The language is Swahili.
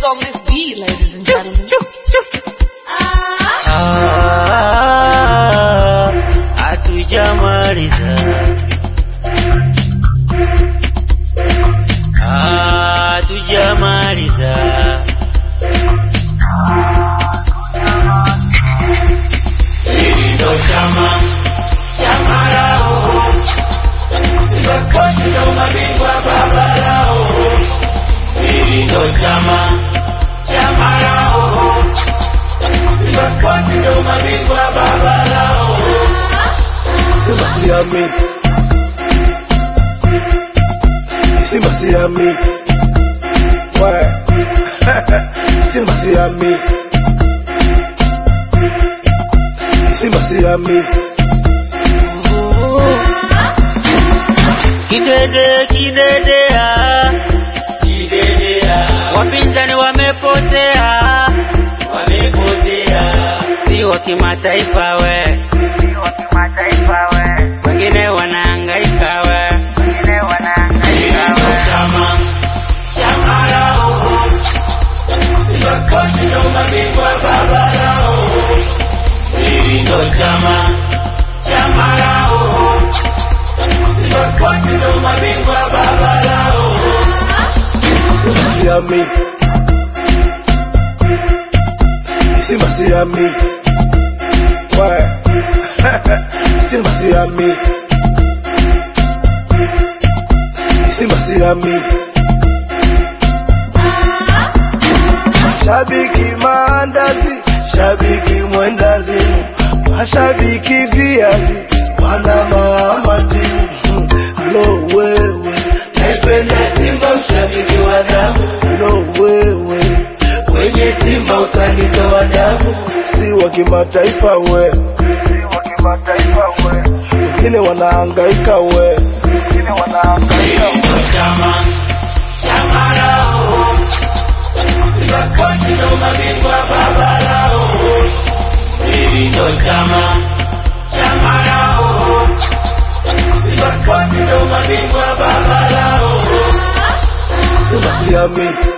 is on this beat, ladies and gentlemen. Hatujamaliza, hatujamaliza. Hili ndo chama lao, Simba ndo mabingwa baba lao. Hili ndo chama lao, Simba ndo mabingwa baba lao. Simba siami, Simba siami, ouais. Simba siami, Simba siami. Kidede kidedea, kidedea. Wapinzani wamepotea, wamepotea. Si wa kimataifa we, wengine wanahangaika we, wengine wanahangaika we. Chama lao, Simba ndo mabingwa baba lao. Hili ndo chama lao, Simba ndo mabingwa baba lao. Simba siami, Simba siami, ouais. Simba siami, Simba siami. Shabiki maandazi, shabiki mwendazimu, mashabiki viazi, wana mama timu. Halo wewe, Naipenda Simba mshabiki wa damu. halo wewe, Kwenye Simba utanitoa damu. si wa kimataifa we, wengine wanahangaika we, Hili ndo chama lao, Simba ndo mabingwa baba lao. Hili ndo chama lao, Simba ndo mabingwa baba lao. Simba siami,